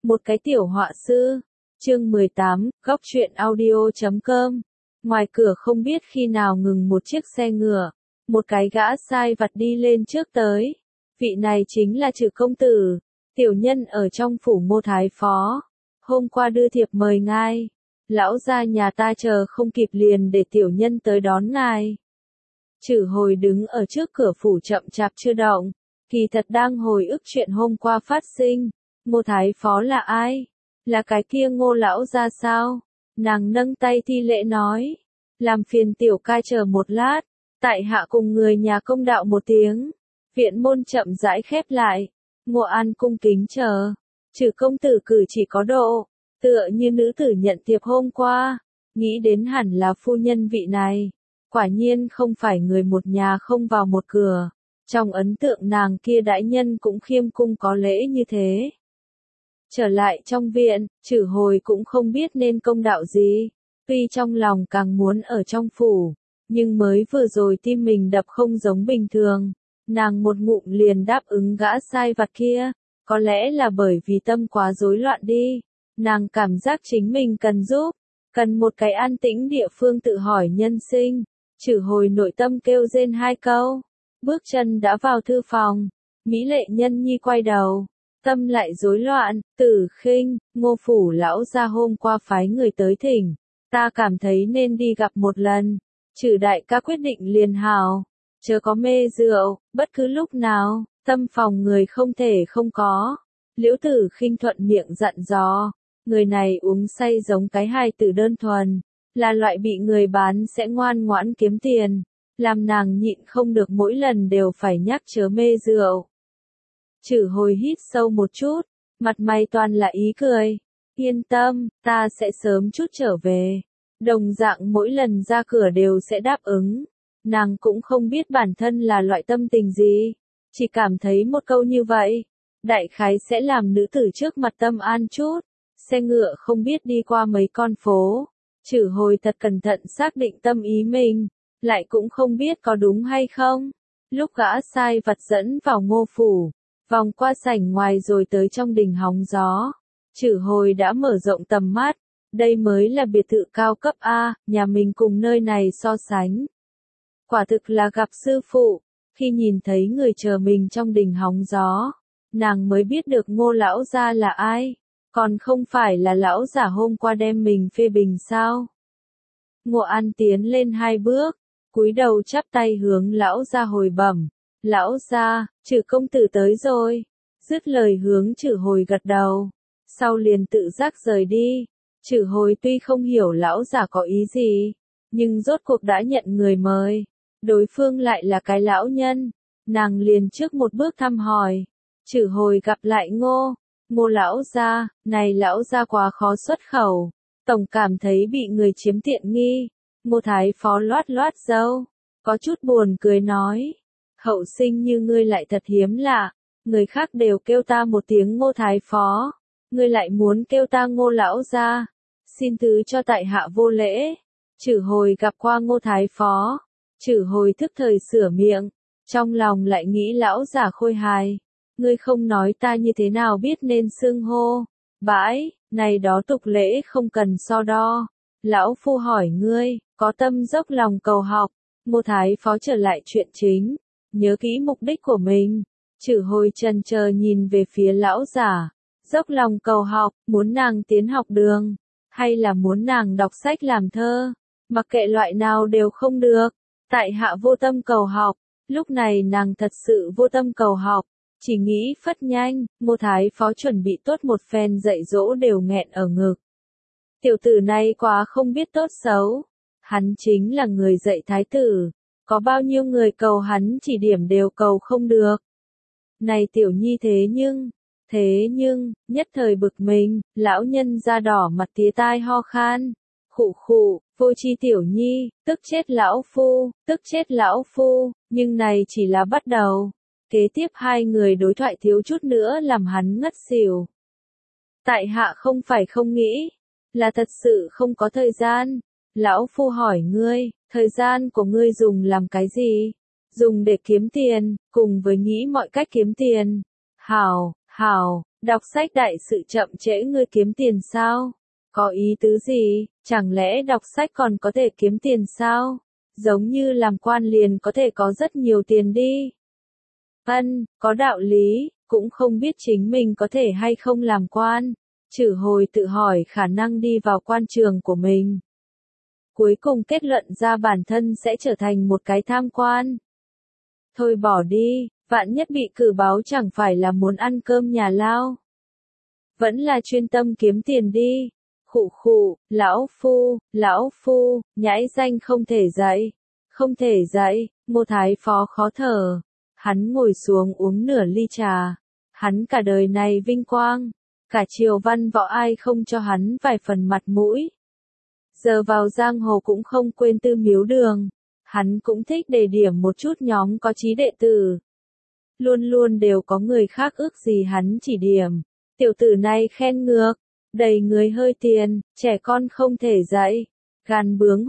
Một cái tiểu họa sư. Chương 18, góc truyện audio.com. Ngoài cửa không biết khi nào ngừng một chiếc xe ngựa. Một cái gã sai vặt đi lên trước tới. Vị này chính là Trử công tử, tiểu nhân ở trong phủ Ngô Thái Phó. Hôm qua đưa thiệp mời ngài. Lão gia nhà ta chờ không kịp liền để tiểu nhân tới đón ngài. Trử Hồi đứng ở trước cửa phủ chậm chạp chưa động. Kỳ thật đang hồi ức chuyện hôm qua phát sinh. Ngô Thái Phó là ai? Là cái kia Ngô lão gia sao? Nàng nâng tay thi lễ nói. Làm phiền tiểu ca chờ một lát. Tại hạ cùng người nhà công đạo một tiếng. Viện môn chậm rãi khép lại. Ngô An cung kính chờ. Trử công tử cử chỉ có độ. Tựa như nữ tử nhận thiệp hôm qua. Nghĩ đến hẳn là phu nhân vị này. Quả nhiên không phải người một nhà không vào một cửa. Trong ấn tượng nàng kia đại nhân cũng khiêm cung có lễ như thế. Trở lại trong viện, Trử Hồi cũng không biết nên công đạo gì. Tuy trong lòng càng muốn ở trong phủ, nhưng mới vừa rồi tim mình đập không giống bình thường. Nàng một ngụm liền đáp ứng gã sai vặt kia. Có lẽ là bởi vì tâm quá rối loạn đi. Nàng cảm giác chính mình cần giúp. Cần một cái an tĩnh địa phương tự hỏi nhân sinh. Trử Hồi nội tâm kêu rên hai câu. Bước chân đã vào thư phòng. Mỹ lệ nhân nhi quay đầu. Tâm lại rối loạn. Tử Khinh, Ngô phủ lão gia hôm qua phái người tới thỉnh. Ta cảm thấy nên đi gặp một lần. Trử đại ca quyết định liền hào. Chớ có mê rượu, bất cứ lúc nào. Tâm phòng người không thể không có. Liễu Tử Khinh thuận miệng dặn dò. Người này uống say giống cái hài tử đơn thuần. Là loại bị người bán sẽ ngoan ngoãn kiếm tiền. Làm nàng nhịn không được mỗi lần đều phải nhắc chớ mê rượu. Trử Hồi hít sâu một chút. Mặt mày toàn là ý cười. Yên tâm, ta sẽ sớm chút trở về. Đồng dạng mỗi lần ra cửa đều sẽ đáp ứng. Nàng cũng không biết bản thân là loại tâm tình gì. Chỉ cảm thấy một câu như vậy. Đại khái sẽ làm nữ tử trước mặt tâm an chút. Xe ngựa không biết đi qua mấy con phố. Trử Hồi thật cẩn thận xác định tâm ý mình. Lại cũng không biết có đúng hay không. Lúc gã sai vặt dẫn vào Ngô phủ. Vòng qua sảnh ngoài rồi tới trong đình hóng gió. Trử Hồi đã mở rộng tầm mắt. Đây mới là biệt thự cao cấp A, nhà mình cùng nơi này so sánh. Quả thực là gặp sư phụ. Khi nhìn thấy người chờ mình trong đình hóng gió, nàng mới biết được Ngô lão gia là ai. Còn không phải là lão giả hôm qua đem mình phê bình sao? Ngô An tiến lên hai bước, cúi đầu chắp tay hướng lão gia hồi bẩm. Lão gia, Trử công tử tới rồi. Dứt lời hướng Trử Hồi gật đầu. Sau liền tự giác rời đi. Trử Hồi tuy không hiểu lão giả có ý gì, nhưng rốt cuộc đã nhận người mời. Đối phương lại là cái lão nhân. Nàng liền trước một bước thăm hỏi. Trử Hồi gặp lại Ngô lão gia, này lão gia quá khó xuất khẩu. Tổng cảm thấy bị người chiếm tiện nghi. Ngô Thái Phó loát loát râu. Có chút buồn cười nói. Hậu sinh như ngươi lại thật hiếm lạ. Người khác đều kêu ta một tiếng Ngô Thái Phó. Ngươi lại muốn kêu ta Ngô lão gia. Xin thứ cho tại hạ vô lễ. Trử Hồi gặp qua Ngô Thái Phó. Trử Hồi thức thời sửa miệng. Trong lòng lại nghĩ lão giả khôi hài. Ngươi không nói ta như thế nào biết nên xưng hô. Bãi, này đó tục lễ không cần so đo. Lão phu hỏi ngươi, có tâm dốc lòng cầu học. Ngô Thái Phó trở lại chuyện chính. Nhớ kỹ mục đích của mình. Trử Hồi chần chờ nhìn về phía lão giả. Dốc lòng cầu học, muốn nàng tiến học đường. Hay là muốn nàng đọc sách làm thơ. Mặc kệ loại nào đều không được. Tại hạ vô tâm cầu học. Lúc này nàng thật sự vô tâm cầu học. Chỉ nghĩ phất nhanh. Ngô Thái Phó chuẩn bị tốt một phen dạy dỗ đều nghẹn ở ngực. Tiểu tử này quá không biết tốt xấu. Hắn chính là người dạy thái tử. Có bao nhiêu người cầu hắn chỉ điểm đều cầu không được. Này tiểu nhi thế nhưng, nhất thời bực mình, lão nhân da đỏ mặt tía tai ho khan. Khụ khụ, vô chi tiểu nhi, tức chết lão phu, nhưng này chỉ là bắt đầu. Kế tiếp hai người đối thoại thiếu chút nữa làm hắn ngất xỉu. Tại hạ không phải không nghĩ, là thật sự không có thời gian. Lão phu hỏi ngươi, thời gian của ngươi dùng làm cái gì? Dùng để kiếm tiền, cùng với nghĩ mọi cách kiếm tiền. Hảo, Đọc sách đại sự chậm trễ ngươi kiếm tiền sao? Có ý tứ gì? Chẳng lẽ đọc sách còn có thể kiếm tiền sao? Giống như làm quan liền có thể có rất nhiều tiền đi. Có đạo lý, cũng không biết chính mình có thể hay không làm quan. Chử hồi tự hỏi khả năng đi vào quan trường của mình. Cuối cùng kết luận ra bản thân sẽ trở thành một cái tham quan. Thôi bỏ đi, vạn nhất bị cử báo chẳng phải là muốn ăn cơm nhà lao. Vẫn là chuyên tâm kiếm tiền đi. Khụ khụ, lão phu, nhãi danh không thể dậy. Không thể dậy, Ngô Thái Phó khó thở. Hắn ngồi xuống uống nửa ly trà. Hắn cả đời này vinh quang. Cả triều văn võ ai không cho hắn vài phần mặt mũi. Giờ vào giang hồ cũng không quên Tư Miếu Đường. Hắn cũng thích đề điểm một chút nhóm có chí đệ tử. Luôn luôn đều có người khác ước gì hắn chỉ điểm. Tiểu tử này khen ngược. Đầy người hơi tiền, trẻ con không thể dạy. Gan bướng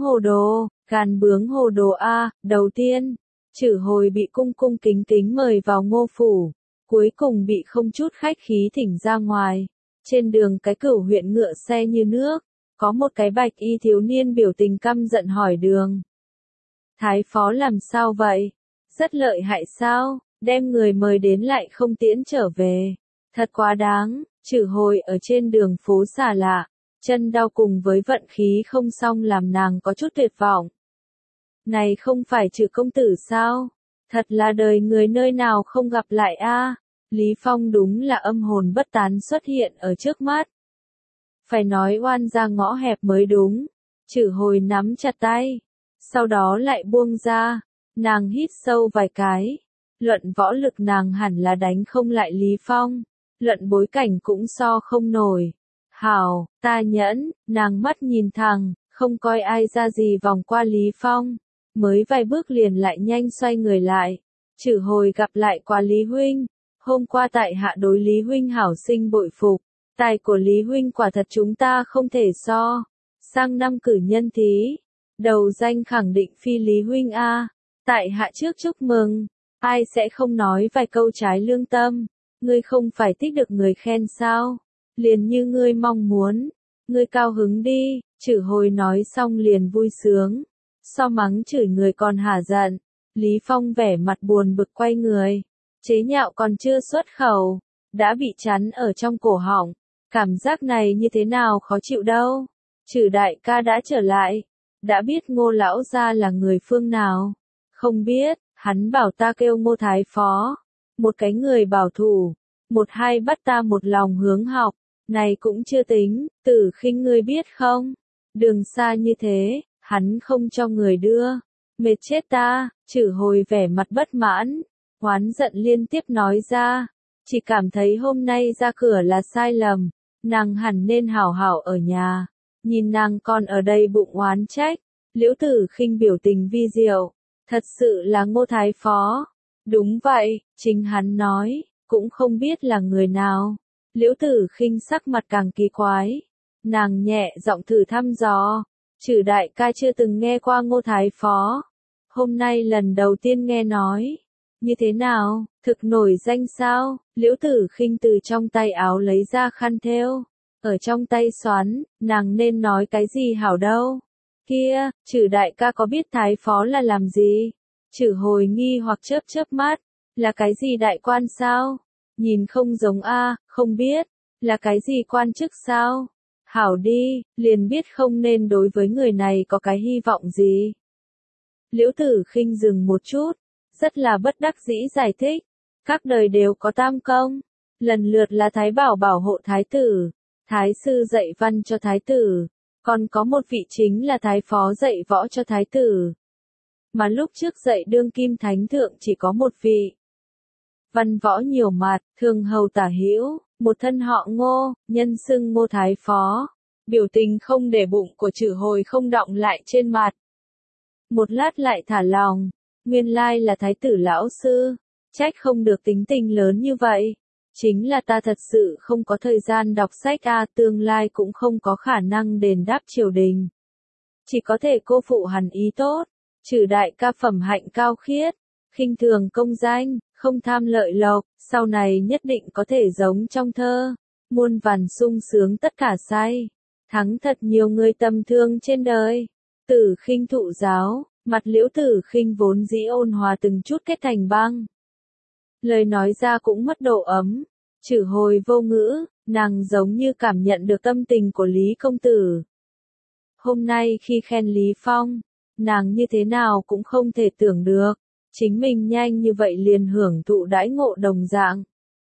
hồ đồ a. Đầu tiên, Chử hồi bị cung cung kính kính mời vào Ngô phủ. Cuối cùng bị không chút khách khí thỉnh ra ngoài. Trên đường cái Cửu huyện ngựa xe như nước. Có một cái bạch y thiếu niên biểu tình căm giận hỏi đường. Thái phó làm sao vậy? Rất lợi hại sao? Đem người mời đến lại không tiễn trở về. Thật quá đáng. Chử hồi ở trên đường phố xà lạ. Chân đau cùng với vận khí không xong làm nàng có chút tuyệt vọng. Này không phải Chử công tử sao? Thật là đời người nơi nào không gặp lại a. Lý Phong đúng là âm hồn bất tán xuất hiện ở trước mắt. Phải nói oan ra ngõ hẹp mới đúng. Chử hồi nắm chặt tay. Sau đó lại buông ra. Nàng hít sâu vài cái. Luận võ lực nàng hẳn là đánh không lại Lý Phong. Luận bối cảnh cũng so không nổi. Hảo, ta nhẫn, nàng mắt nhìn thẳng, không coi ai ra gì vòng qua Lý Phong. Mới vài bước liền lại nhanh xoay người lại. Chử hồi gặp lại qua Lý Huynh. Hôm qua tại hạ đối Lý Huynh hảo sinh bội phục. Tài của Lý Huynh quả thật chúng ta không thể so. Sang năm cử nhân thí. Đầu danh khẳng định phi Lý Huynh a. Tại hạ trước chúc mừng. Ai sẽ không nói vài câu trái lương tâm. Ngươi không phải thích được người khen sao? Liền như ngươi mong muốn. Ngươi cao hứng đi. Chử hồi nói xong liền vui sướng. So mắng chửi người còn hả giận. Lý Phong vẻ mặt buồn bực quay người. Chế nhạo còn chưa xuất khẩu. Đã bị chắn ở trong cổ họng. Cảm giác này như thế nào khó chịu đâu. Chử đại ca đã trở lại. Đã biết Ngô lão gia là người phương nào? Không biết, hắn bảo ta kêu Ngô Thái Phó. Một cái người bảo thủ. Một hai bắt ta một lòng hướng học. Này cũng chưa tính, Tử Khinh ngươi biết không? Đường xa như thế, hắn không cho người đưa. Mệt chết ta. Chử hồi vẻ mặt bất mãn. Oán giận liên tiếp nói ra. Chỉ cảm thấy hôm nay ra cửa là sai lầm. Nàng hẳn nên hảo hảo ở nhà. Nhìn nàng còn ở đây bụng oán trách. Liễu Tử Khinh biểu tình vi diệu. Thật sự là Ngô Thái Phó. Đúng vậy, chính hắn nói. Cũng không biết là người nào. Liễu Tử Khinh sắc mặt càng kỳ quái. Nàng nhẹ giọng thử thăm dò. Chử đại ca chưa từng nghe qua Ngô Thái Phó. Hôm nay lần đầu tiên nghe nói. Như thế nào, thực nổi danh sao? Liễu Tử Khinh từ trong tay áo lấy ra khăn thêu. Ở trong tay xoắn, nàng nên nói cái gì hảo đâu. Kia, Chử đại ca có biết Thái Phó là làm gì? Chử hồi nghi hoặc chớp chớp mắt. Là cái gì đại quan sao? Nhìn không giống a, không biết. Là cái gì quan chức sao? Hảo đi, liền biết không nên đối với người này có cái hy vọng gì. Liễu Tử Khinh dừng một chút. Rất là bất đắc dĩ giải thích. Các đời đều có tam công. Lần lượt là Thái Bảo bảo hộ Thái tử. Thái sư dạy văn cho Thái tử. Còn có một vị chính là Thái Phó dạy võ cho Thái tử. Mà lúc trước dạy đương kim thánh thượng chỉ có một vị. Văn võ nhiều mặt, thường hầu tả hữu, một thân họ Ngô, nhân xưng Ngô Thái Phó. Biểu tình không để bụng của Chử hồi không đọng lại trên mặt. Một lát lại thả lòng. Nguyên lai là Thái tử lão sư. Trách không được tính tình lớn như vậy. Chính là ta thật sự không có thời gian đọc sách tương lai cũng không có khả năng đền đáp triều đình. Chỉ có thể cô phụ hắn ý tốt. Chử đại ca phẩm hạnh cao khiết. Khinh thường công danh, không tham lợi lộc, sau này nhất định có thể giống trong thơ, muôn vàn sung sướng tất cả say, thắng thật nhiều người tầm thường trên đời. Tử Khinh thụ giáo, mặt Liễu Tử Khinh vốn dĩ ôn hòa từng chút kết thành băng. Lời nói ra cũng mất độ ấm, Trử Hồi vô ngữ, nàng giống như cảm nhận được tâm tình của Lý công tử. Hôm nay khi khen Lý Phong, nàng như thế nào cũng không thể tưởng được, chính mình nhanh như vậy liền hưởng thụ đãi ngộ đồng dạng.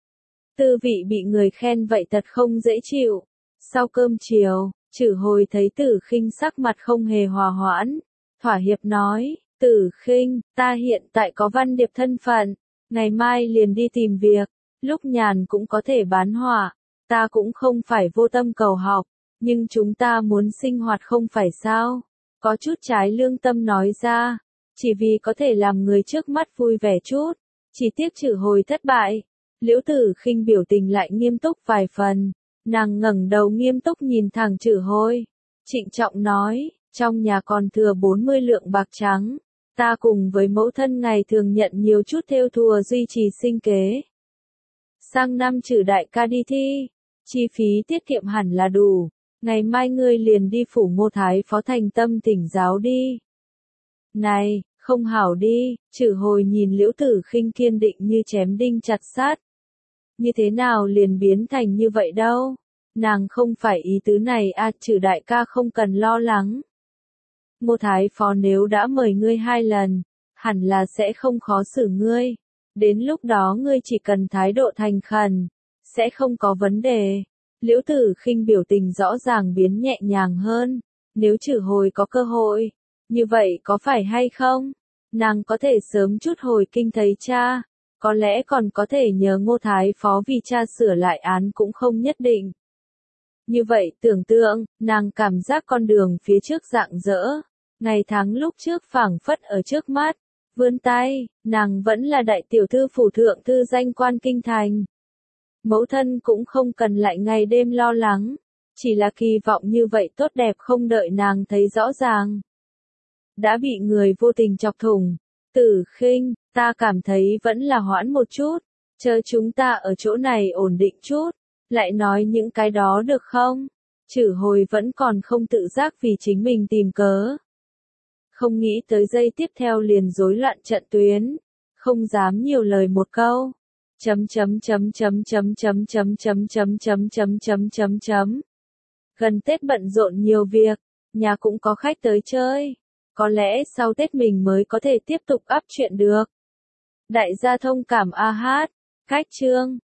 Tư vị bị người khen vậy thật không dễ chịu. Sau cơm chiều, Trử Hồi thấy Tử Khinh sắc mặt không hề hòa hoãn, thỏa hiệp nói, Tử Khinh, ta hiện tại có văn điệp thân phận, ngày mai liền đi tìm việc, lúc nhàn cũng có thể bán họa, ta cũng không phải vô tâm cầu học, nhưng chúng ta muốn sinh hoạt không phải sao? Có chút trái lương tâm nói ra, chỉ vì có thể làm người trước mắt vui vẻ chút, chỉ tiếc Trử Hồi thất bại. Liễu Tử Khinh biểu tình lại nghiêm túc vài phần, nàng ngẩng đầu nghiêm túc nhìn thẳng Trử Hồi, trịnh trọng nói, trong nhà còn thừa 40 lượng bạc trắng, ta cùng với mẫu thân ngày thường nhận nhiều chút thêu thùa duy trì sinh kế. Sang năm Trử đại ca đi thi, chi phí tiết kiệm hẳn là đủ, ngày mai ngươi liền đi phủ Ngô Thái Phó thành tâm thỉnh giáo đi. Này, không hảo đi, Trử Hồi nhìn Liễu Tử Khinh kiên định như chém đinh chặt sắt. Như thế nào liền biến thành như vậy đâu? Nàng không phải ý tứ này à, Trử đại ca không cần lo lắng. Ngô Thái Phó nếu đã mời ngươi 2 lần, hẳn là sẽ không khó xử ngươi. Đến lúc đó ngươi chỉ cần thái độ thành khẩn, sẽ không có vấn đề. Liễu Tử Khinh biểu tình rõ ràng biến nhẹ nhàng hơn. Nếu Trử Hồi có cơ hội, như vậy có phải hay không? Nàng có thể sớm chút hồi kinh thấy cha, có lẽ còn có thể nhờ Ngô Thái Phó vì cha sửa lại án cũng không nhất định. Như vậy tưởng tượng, nàng cảm giác con đường phía trước rạng rỡ, ngày tháng lúc trước phảng phất ở trước mắt, vươn tay, nàng vẫn là đại tiểu thư phủ thượng thư danh quan kinh thành. Mẫu thân cũng không cần lại ngày đêm lo lắng, chỉ là kỳ vọng như vậy tốt đẹp không đợi nàng thấy rõ ràng. Đã bị người vô tình chọc thủng, Tử Khinh, ta cảm thấy vẫn là hoãn một chút, chờ chúng ta ở chỗ này ổn định chút, lại nói những cái đó được không? Trử Hồi vẫn còn không tự giác vì chính mình tìm cớ. Không nghĩ tới giây tiếp theo liền rối loạn trận tuyến, không dám nhiều lời một câu. Gần Tết bận rộn nhiều việc, nhà cũng có khách tới chơi, có lẽ sau Tết mình mới có thể tiếp tục up chuyện được. Đại gia thông cảm a hát, cách chương